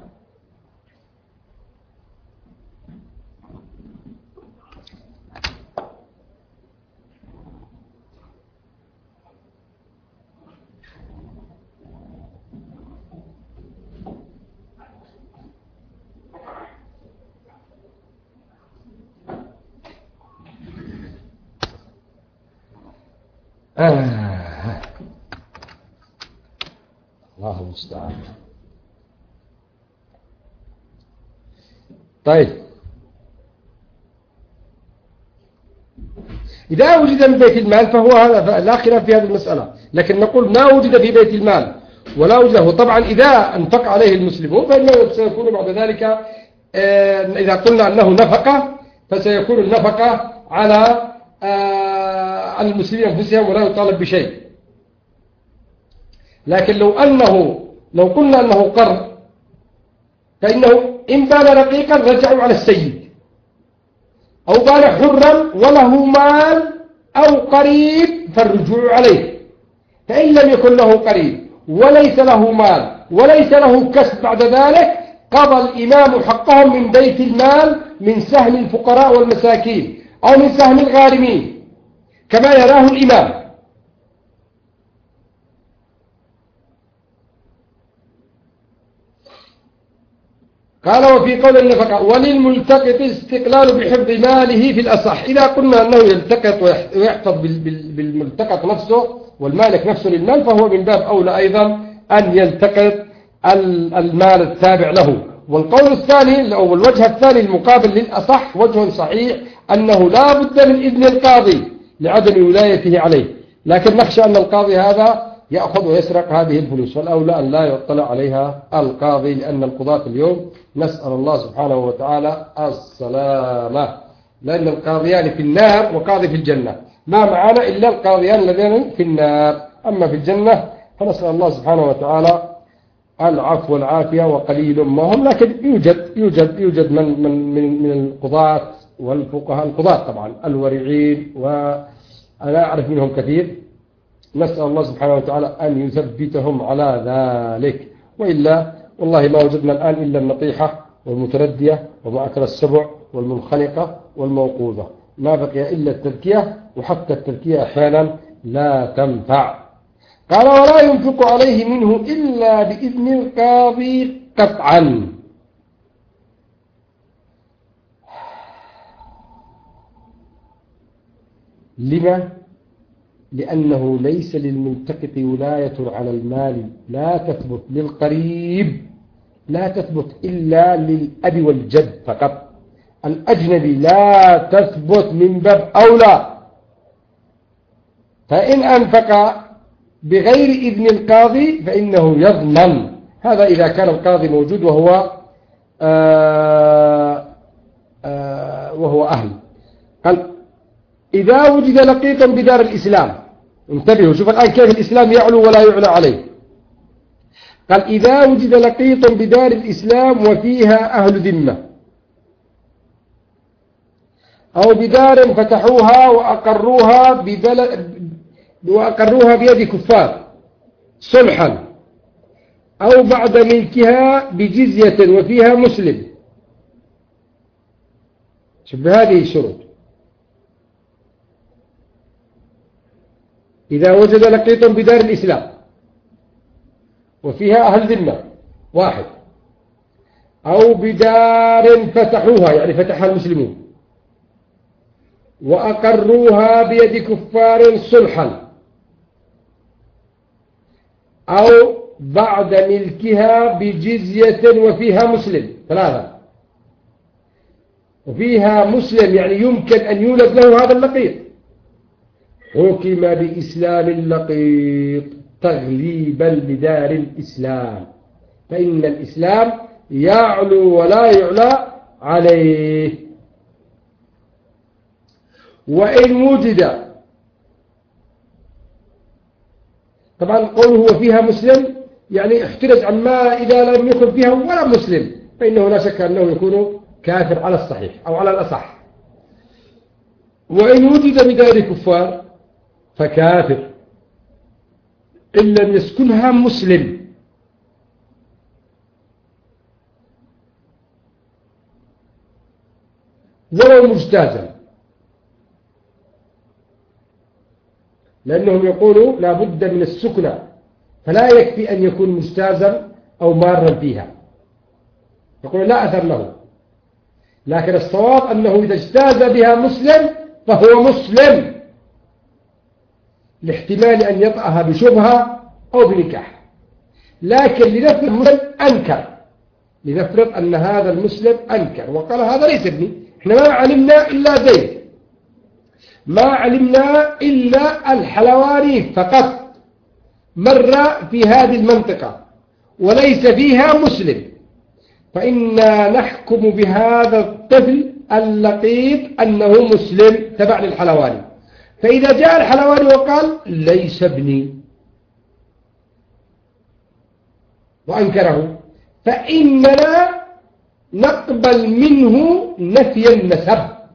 الله المستعان. طيب، إذا وجد من بيت المال فهو هذا لا خلاف في هذه المسألة، لكن نقول ما وجد في بيت المال ولا وجده، طبعا إذا أنفق عليه المسلمون فإنه سيكون بعد ذلك إذا قلنا أنه نفقة فسيكون النفقة على المسلمين أنفسهم ولا يطالب بشيء. لكن لو قلنا أنه قرض فإنه إن بان رقيقا رجعوا على السيد، أو بان حرا وله مال أو قريب فالرجوع عليه. فإن لم يكن له قريب وليس له مال وليس له كسب بعد ذلك، قضى الإمام حقهم من بيت المال من سهم الفقراء والمساكين أو من سهم الغارمين كما يراه الإمام. قال وفي قول النفقة وللملتقط استقلال بحفظ ماله في الأصح. إذا قلنا أنه يلتقط ويحفظ بالملتقط نفسه والمالك نفسه للمال، فهو من باب أولى أيضا أن يلتقط المال التابع له. والقول الثاني أو الوجه الثاني المقابل للأصح وجه صحيح، أنه لا بد من إذن القاضي لعدم ولايته عليه، لكن نخشى أن القاضي هذا يأخذ ويسرق هذه الفلوس، والأولى أن لا يطلع عليها القاضي، لأن القضاة اليوم نسأل الله سبحانه وتعالى السلامة، لأن القاضيان في النار وقاضي في الجنة، ما معنا إلا القاضيان الذين في النار، أما في الجنة فنسأل الله سبحانه وتعالى العفو والعافية وقليل ما هم، لكن يوجد من القضاة والفقهاء، القضاة طبعا الورعين، وأنا أعرف منهم كثير، نسأل الله سبحانه وتعالى أن يثبتهم على ذلك. وإلا والله ما وجدنا الآن إلا النطيحة والمتردية ومعكر السبع والمنخنقة والموقوذة، ما بقي إلا التذكية، وحتى التذكية أحيانا لا تنفع. قال ولا ينفق عليه منه إلا بإذن القاضي قطعا. لما؟ لأنه ليس للملتقط ولاية على المال، لا تثبت للقريب، لا تثبت إلا للأب والجد فقط. الأجنبي لا تثبت من باب أولى. فإن أنفق بغير إذن القاضي فإنه يضمن، هذا إذا كان القاضي موجود وهو أهل. قال إذا وجد لقيط بدار الإسلام، انتبهوا، شوف الآن كيف الإسلام يعلو ولا يعلى عليه. قال إذا وجد لقيط بدار الإسلام وفيها أهل ذمة، أو بدار فتحوها وأقروها بيد كفار صلحا، أو بعد ملكها بجزية وفيها مسلم. شوف هذه الشروط. إذا وجد لقيط بدار الإسلام وفيها أهل ذمة واحد، أو بدار فتحوها يعني فتحها المسلمون وأقروها بيد كفار صلحا، أو بعد ملكها بجزية وفيها مسلم، ثلاثة، وفيها مسلم يعني يمكن أن يولد له هذا اللقيط، حكم بإسلام اللقيط تغليبا لدار الإسلام، فإن الإسلام يعلو ولا يعلى عليه. وإن وجد، طبعا قوله وفيها مسلم يعني احترز عما إذا لم يكن فيها ولا مسلم، فإنه لا شك أنه يكون كافر على الصحيح أو على الأصح. وإن وجد بدار كفار فكافر إن لم يسكنها مسلم. ولو مجتازا، لأنهم يقولوا لا بد من السكنة، فلا يكفي أن يكون مجتازا أو مارا فيها، يقولوا لا أثر له. لكن الصواب أنه إذا اجتاز بها مسلم فهو مسلم، لاحتمال أن يطأها بشبهة أو بنكاح. لكن لنفرض المسلم أنكر، لنفرض أن هذا المسلم أنكر وقال هذا ليس ابني، احنا ما علمنا إلا زيد، ما علمنا إلا الحلواني فقط مر في هذه المنطقة وليس فيها مسلم، فإنا نحكم بهذا الطفل اللقيط أنه مسلم تبع للحلواني. فإذا جاء الحلواني وقال ليس ابني وأنكره، فإننا نقبل منه نفي النسب،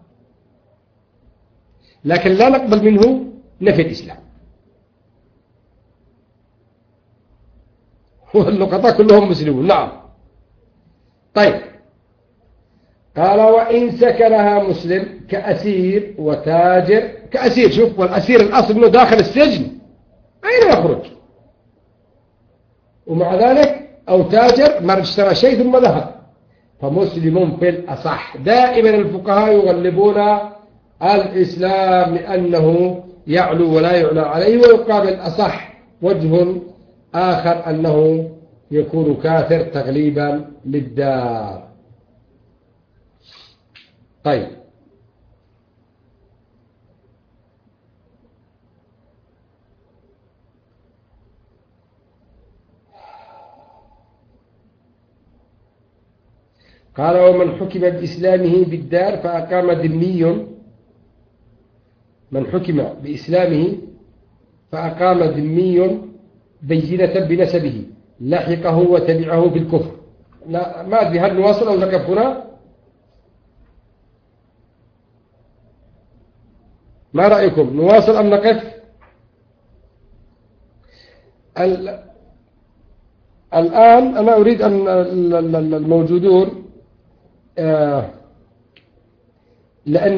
لكن لا نقبل منه نفي الإسلام. واللقطاء كلهم مسلمون. نعم. طيب، قال وإن سكنها مسلم كأسير وتاجر. كأسير، شوف، والأسير الأصل منه داخل السجن أين يخرج، ومع ذلك أو تاجر ما اشترى شيء ثم ذهب، فمسلم في الأصح. دائما الفقهاء يغلبون الإسلام لأنه يعلو ولا يعلى عليه، ويقابل الأصح وجه آخر أنه يكون كافر تغليبا للدار. طيب، قال ومن حكم بإسلامه بالدار فأقام ذمي، من حكم بإسلامه فأقام ذمي بينة بنسبه لحقه وتبعه في الكفر. ما أدري هل نواصل أو نقف هنا؟ ما رأيكم، نواصل أم نقف؟ الآن أنا أريد أن الموجودون لأن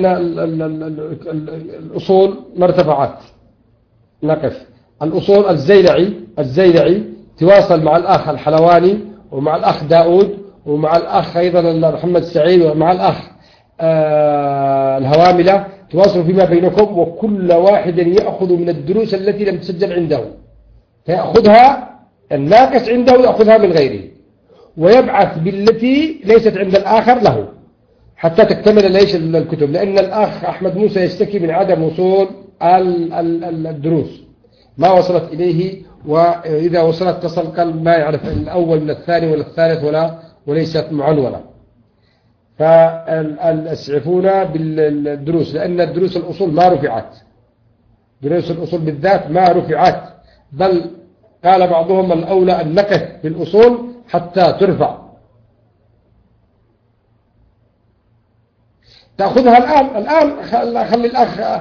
الأصول مرتفعات نقف. الأصول الزيلعي تواصل مع الأخ الحلواني ومع الأخ داود ومع الأخ أيضا محمد سعيد ومع الأخ الهواملة، تواصلوا فيما بينكم، وكل واحد يأخذ من الدروس التي لم تسجل عنده، فيأخذها الناقص عنده يأخذها من غيره، ويبعث بالتي ليست عند الآخر له حتى تكتمل ليش الكتب. لأن الأخ أحمد موسى يشتكي من عدم وصول الدروس، ما وصلت إليه، وإذا وصلت تصل قال ما يعرف الأول من الثاني ولا الثالث وليست معنونة. فالأسعفونا بالدروس، لأن دروس الأصول ما رفعت، دروس الأصول بالذات ما رفعت، بل قال بعضهم الأولى أن نقف بالأصول حتى ترفع. تأخذها الآن خلي الأخ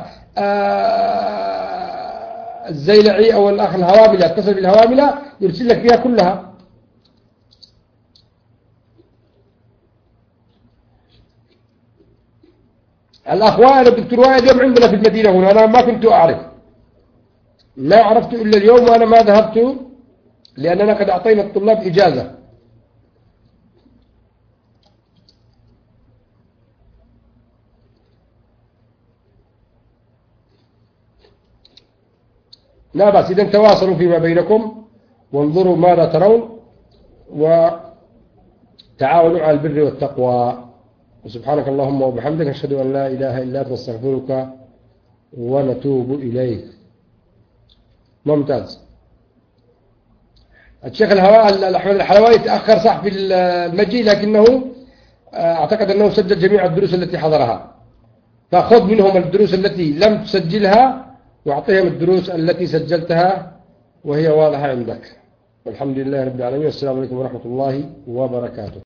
الزيلعي أو الأخ الهواملة اتصل بالهواملة يرسل لك فيها كلها. الأخوان الدكتور وائل اليوم عندنا في المدينة هنا، أنا ما كنت أعرف، ما عرفت إلا اليوم وأنا ما ذهبت، لأننا قد أعطينا الطلاب إجازة. لا بأس، إذا تواصلوا فيما بينكم وانظروا ماذا ترون، وتعاونوا على البر والتقوى. سبحانك اللهم وبحمدك، أشهد أن لا إله إلا أنت، نستغفرك ونتوب إليك. ممتاز. الشيخ أحمد الحلواني تأخر صح في المجيء، لكنه أعتقد أنه سجل جميع الدروس التي حضرها، فخذ منهم الدروس التي لم تسجلها واعطيهم الدروس التي سجلتها وهي واضحة عندك. والحمد لله رب العالمين، والسلام عليكم ورحمة الله وبركاته.